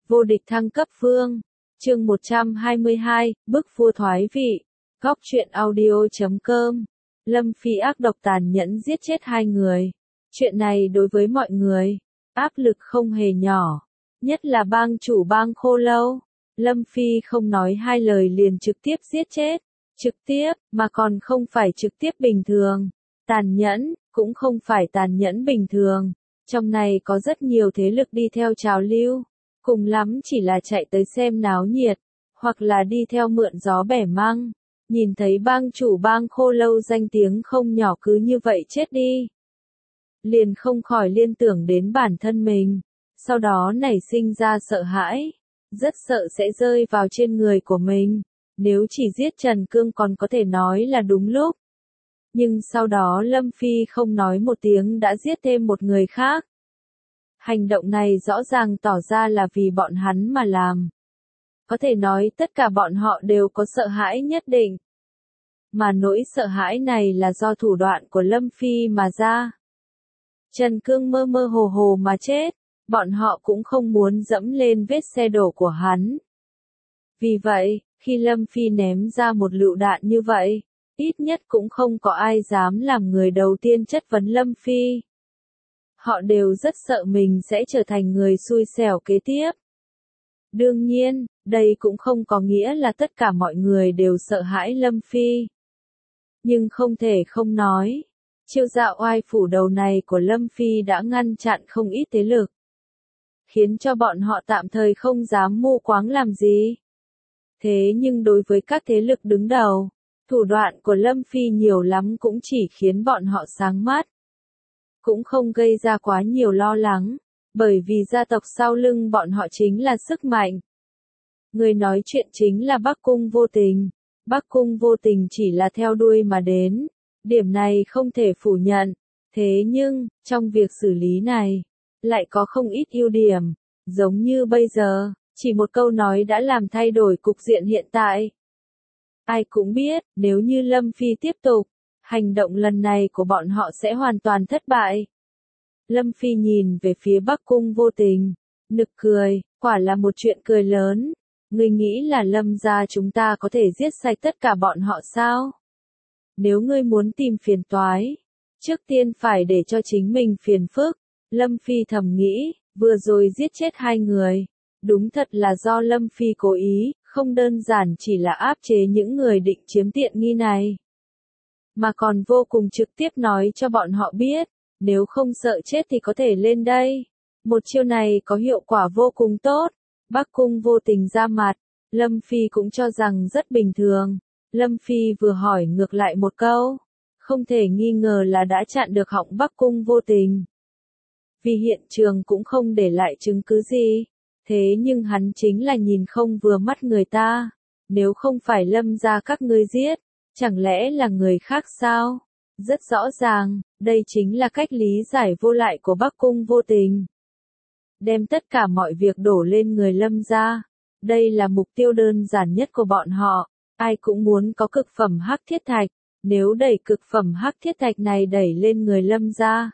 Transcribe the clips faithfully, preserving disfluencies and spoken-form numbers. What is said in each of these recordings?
Vô địch thăng cấp vương. Chương một trăm hai mươi hai, bức vua thoái vị. Góc truyện audio chấm com. Lâm Phi ác độc tàn nhẫn giết chết hai người. Chuyện này đối với mọi người, áp lực không hề nhỏ. Nhất là bang chủ bang Khô Lâu. Lâm Phi không nói hai lời liền trực tiếp giết chết. Trực tiếp, mà còn không phải trực tiếp bình thường. Tàn nhẫn, cũng không phải tàn nhẫn bình thường. Trong này có rất nhiều thế lực đi theo trào lưu. Cùng lắm chỉ là chạy tới xem náo nhiệt, hoặc là đi theo mượn gió bẻ măng. Nhìn thấy bang chủ bang Khô Lâu danh tiếng không nhỏ cứ như vậy chết đi. Liền không khỏi liên tưởng đến bản thân mình. Sau đó nảy sinh ra sợ hãi. Rất sợ sẽ rơi vào trên người của mình. Nếu chỉ giết Trần Cương còn có thể nói là đúng lúc. Nhưng sau đó Lâm Phi không nói một tiếng đã giết thêm một người khác. Hành động này rõ ràng tỏ ra là vì bọn hắn mà làm. Có thể nói tất cả bọn họ đều có sợ hãi nhất định. Mà nỗi sợ hãi này là do thủ đoạn của Lâm Phi mà ra. Trần Cương mơ mơ hồ hồ mà chết, bọn họ cũng không muốn dẫm lên vết xe đổ của hắn. Vì vậy, khi Lâm Phi ném ra một lựu đạn như vậy, ít nhất cũng không có ai dám làm người đầu tiên chất vấn Lâm Phi. Họ đều rất sợ mình sẽ trở thành người xui xẻo kế tiếp. Đương nhiên, đây cũng không có nghĩa là tất cả mọi người đều sợ hãi Lâm Phi. Nhưng không thể không nói, chiêu dạo oai phủ đầu này của Lâm Phi đã ngăn chặn không ít thế lực. Khiến cho bọn họ tạm thời không dám mù quáng làm gì. Thế nhưng đối với các thế lực đứng đầu, thủ đoạn của Lâm Phi nhiều lắm cũng chỉ khiến bọn họ sáng mắt. Cũng không gây ra quá nhiều lo lắng, bởi vì gia tộc sau lưng bọn họ chính là sức mạnh. Người nói chuyện chính là Bắc Cung Vô Tình. Bắc Cung Vô Tình chỉ là theo đuôi mà đến, điểm này không thể phủ nhận. Thế nhưng, trong việc xử lý này, lại có không ít ưu điểm, giống như bây giờ, chỉ một câu nói đã làm thay đổi cục diện hiện tại. Ai cũng biết, nếu như Lâm Phi tiếp tục, hành động lần này của bọn họ sẽ hoàn toàn thất bại. Lâm Phi nhìn về phía Bắc Cung Vô Tình, nực cười, quả là một chuyện cười lớn. Ngươi nghĩ là Lâm gia chúng ta có thể giết sạch tất cả bọn họ sao? Nếu ngươi muốn tìm phiền toái, trước tiên phải để cho chính mình phiền phức. Lâm Phi thầm nghĩ, vừa rồi giết chết hai người. Đúng thật là do Lâm Phi cố ý, không đơn giản chỉ là áp chế những người định chiếm tiện nghi này. Mà còn vô cùng trực tiếp nói cho bọn họ biết, nếu không sợ chết thì có thể lên đây. Một chiêu này có hiệu quả vô cùng tốt. Bắc Cung Vô Tình ra mặt, Lâm Phi cũng cho rằng rất bình thường. Lâm Phi vừa hỏi ngược lại một câu, không thể nghi ngờ là đã chặn được họng Bắc Cung Vô Tình. Vì hiện trường cũng không để lại chứng cứ gì, thế nhưng hắn chính là nhìn không vừa mắt người ta. Nếu không phải Lâm gia các ngươi giết, chẳng lẽ là người khác sao? Rất rõ ràng, đây chính là cách lý giải vô lại của Bắc Cung Vô Tình. Đem tất cả mọi việc đổ lên người Lâm gia. Đây là mục tiêu đơn giản nhất của bọn họ. Ai cũng muốn có cực phẩm hắc thiết thạch. Nếu đẩy cực phẩm hắc thiết thạch này đẩy lên người Lâm gia,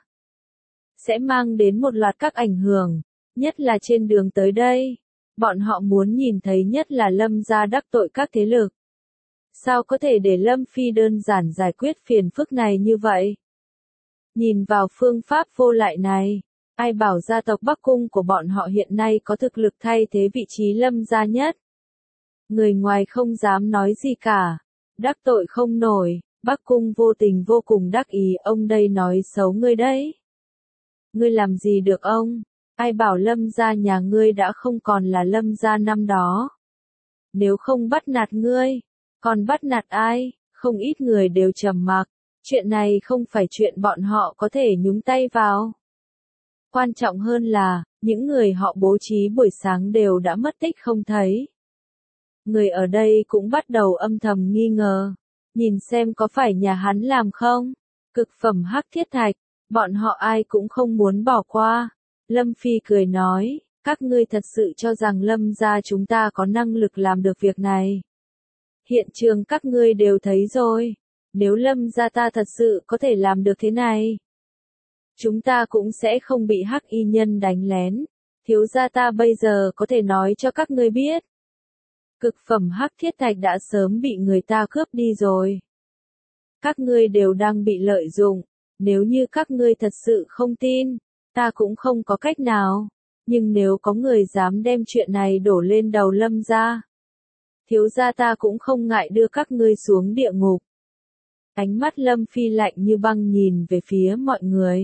sẽ mang đến một loạt các ảnh hưởng. Nhất là trên đường tới đây, bọn họ muốn nhìn thấy nhất là Lâm gia đắc tội các thế lực. Sao có thể để Lâm Phi đơn giản giải quyết phiền phức này như vậy? Nhìn vào phương pháp vô lại này, ai bảo gia tộc Bắc Cung của bọn họ hiện nay có thực lực thay thế vị trí Lâm gia nhất. Người ngoài không dám nói gì cả, đắc tội không nổi. Bắc Cung Vô Tình vô cùng đắc ý, ông đây nói xấu ngươi đấy. Ngươi làm gì được ông? Ai bảo Lâm gia nhà ngươi đã không còn là Lâm gia năm đó. Nếu không bắt nạt ngươi, còn bắt nạt ai? Không ít người đều trầm mặc. Chuyện này không phải chuyện bọn họ có thể nhúng tay vào. Quan trọng hơn là, những người họ bố trí buổi sáng đều đã mất tích không thấy. Người ở đây cũng bắt đầu âm thầm nghi ngờ. Nhìn xem có phải nhà hắn làm không? Cực phẩm hắc thiết thạch, bọn họ ai cũng không muốn bỏ qua. Lâm Phi cười nói, các ngươi thật sự cho rằng Lâm gia chúng ta có năng lực làm được việc này. Hiện trường các ngươi đều thấy rồi. Nếu Lâm gia ta thật sự có thể làm được thế này, chúng ta cũng sẽ không bị hắc y nhân đánh lén. thiếu gia ta bây giờ có thể nói cho các ngươi biết. Cực phẩm hắc thiết thạch đã sớm bị người ta cướp đi rồi. Các ngươi đều đang bị lợi dụng, nếu như các ngươi thật sự không tin, ta cũng không có cách nào, nhưng nếu có người dám đem chuyện này đổ lên đầu Lâm gia, thiếu gia ta cũng không ngại đưa các ngươi xuống địa ngục. Ánh mắt Lâm Phi lạnh như băng nhìn về phía mọi người.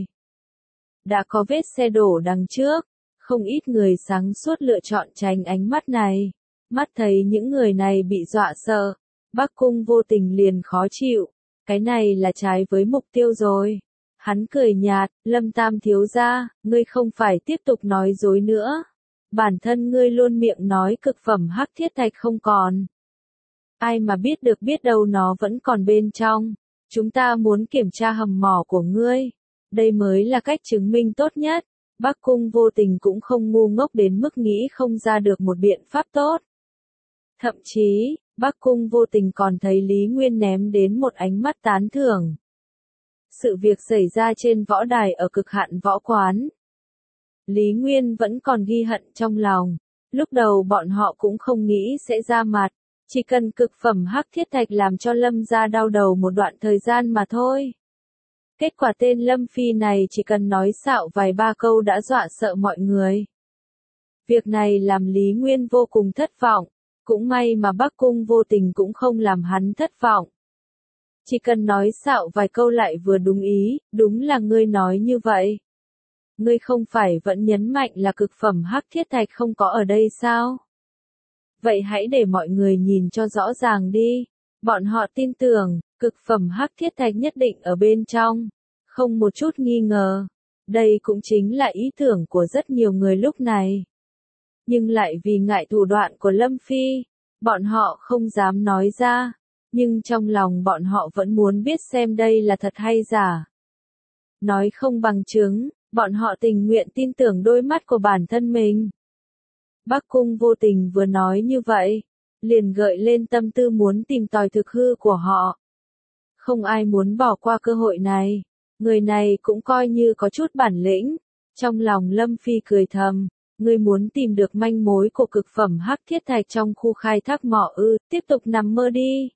Đã có vết xe đổ đằng trước, không ít người sáng suốt lựa chọn tránh ánh mắt này. Mắt thấy những người này bị dọa sợ, Bắc Cung vô tình liền khó chịu, cái này là trái với mục tiêu rồi. Hắn cười nhạt, Lâm Tam thiếu gia, ngươi không phải tiếp tục nói dối nữa. Bản thân ngươi luôn miệng nói cực phẩm hắc thiết thạch không còn. Ai mà biết được biết đâu nó vẫn còn bên trong. Chúng ta muốn kiểm tra hầm mỏ của ngươi. Đây mới là cách chứng minh tốt nhất. Bắc Cung vô tình cũng không ngu ngốc đến mức nghĩ không ra được một biện pháp tốt. Thậm chí, Bắc Cung vô tình còn thấy Lý Nguyên ném đến một ánh mắt tán thưởng. Sự việc xảy ra trên võ đài ở cực hạn võ quán. Lý Nguyên vẫn còn ghi hận trong lòng. Lúc đầu bọn họ cũng không nghĩ sẽ ra mặt. Chỉ cần cực phẩm hắc thiết thạch làm cho Lâm gia đau đầu một đoạn thời gian mà thôi. Kết quả tên Lâm Phi này chỉ cần nói xạo vài ba câu đã dọa sợ mọi người. Việc này làm Lý Nguyên vô cùng thất vọng. Cũng may mà Bắc Cung vô tình cũng không làm hắn thất vọng. Chỉ cần nói xạo vài câu lại vừa đúng ý, đúng là ngươi nói như vậy. Ngươi không phải vẫn nhấn mạnh là cực phẩm hắc thiết thạch không có ở đây sao? Vậy hãy để mọi người nhìn cho rõ ràng đi. Bọn họ tin tưởng, cực phẩm hắc thiết thạch nhất định ở bên trong. Không một chút nghi ngờ. Đây cũng chính là ý tưởng của rất nhiều người lúc này. Nhưng lại vì ngại thủ đoạn của Lâm Phi, bọn họ không dám nói ra. Nhưng trong lòng bọn họ vẫn muốn biết xem đây là thật hay giả. Nói không bằng chứng, bọn họ tình nguyện tin tưởng đôi mắt của bản thân mình. Bắc Cung vô tình vừa nói như vậy, liền gợi lên tâm tư muốn tìm tòi thực hư của họ. Không ai muốn bỏ qua cơ hội này, người này cũng coi như có chút bản lĩnh. Trong lòng Lâm Phi cười thầm, ngươi muốn tìm được manh mối của cực phẩm hắc thiết thạch trong khu khai thác mỏ ư, tiếp tục nằm mơ đi.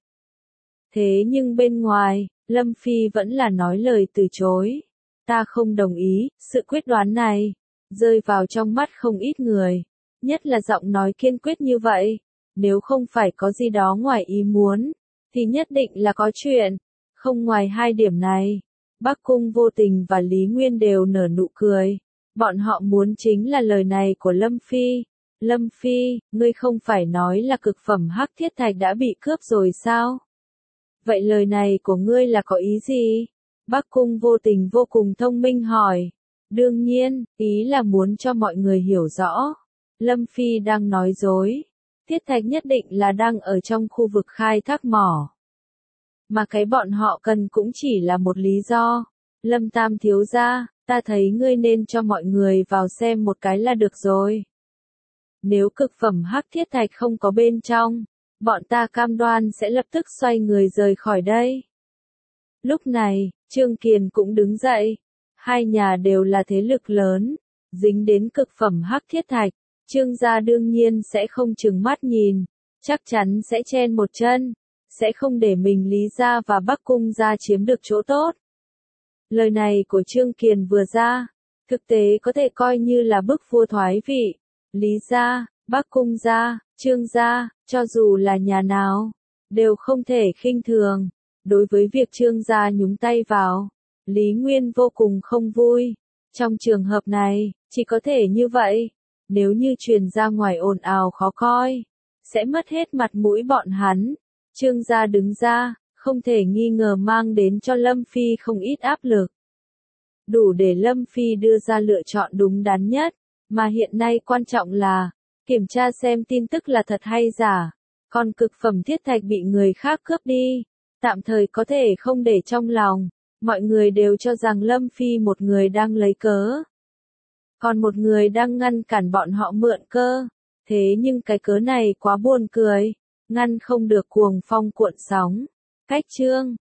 Thế nhưng bên ngoài, Lâm Phi vẫn là nói lời từ chối. Ta không đồng ý, sự quyết đoán này, rơi vào trong mắt không ít người. Nhất là giọng nói kiên quyết như vậy. Nếu không phải có gì đó ngoài ý muốn, thì nhất định là có chuyện. Không ngoài hai điểm này, Bắc Cung vô tình và Lý Nguyên đều nở nụ cười. Bọn họ muốn chính là lời này của Lâm Phi. Lâm Phi, ngươi không phải nói là cực phẩm hắc thiết thạch đã bị cướp rồi sao? Vậy lời này của ngươi là có ý gì? Bắc Cung vô tình vô cùng thông minh hỏi. Đương nhiên, ý là muốn cho mọi người hiểu rõ. Lâm Phi đang nói dối. Thiết thạch nhất định là đang ở trong khu vực khai thác mỏ. Mà cái bọn họ cần cũng chỉ là một lý do. Lâm Tam thiếu gia, ta thấy ngươi nên cho mọi người vào xem một cái là được rồi. Nếu cực phẩm hắc thiết thạch không có bên trong, bọn ta cam đoan sẽ lập tức xoay người rời khỏi đây. Lúc này, Trương Kiền cũng đứng dậy. Hai nhà đều là thế lực lớn, dính đến cực phẩm hắc thiết thạch. Trương gia đương nhiên sẽ không chừng mắt nhìn, chắc chắn sẽ chen một chân, sẽ không để mình Lý gia và Bắc Cung gia chiếm được chỗ tốt. Lời này của Trương Kiền vừa ra, thực tế có thể coi như là bức vua thoái vị. Lý gia, Bắc Cung gia, Trương gia, cho dù là nhà nào, đều không thể khinh thường. Đối với việc Trương gia nhúng tay vào, Lý Nguyên vô cùng không vui. Trong trường hợp này, chỉ có thể như vậy. Nếu như truyền ra ngoài ồn ào khó coi, sẽ mất hết mặt mũi bọn hắn. Trương gia đứng ra, không thể nghi ngờ mang đến cho Lâm Phi không ít áp lực. Đủ để Lâm Phi đưa ra lựa chọn đúng đắn nhất, mà hiện nay quan trọng là, kiểm tra xem tin tức là thật hay giả. Còn cực phẩm thiết thạch bị người khác cướp đi, tạm thời có thể không để trong lòng. Mọi người đều cho rằng Lâm Phi một người đang lấy cớ. Còn một người đang ngăn cản bọn họ mượn cơ. Thế nhưng cái cớ này quá buồn cười. Ngăn không được cuồng phong cuộn sóng. Cách chương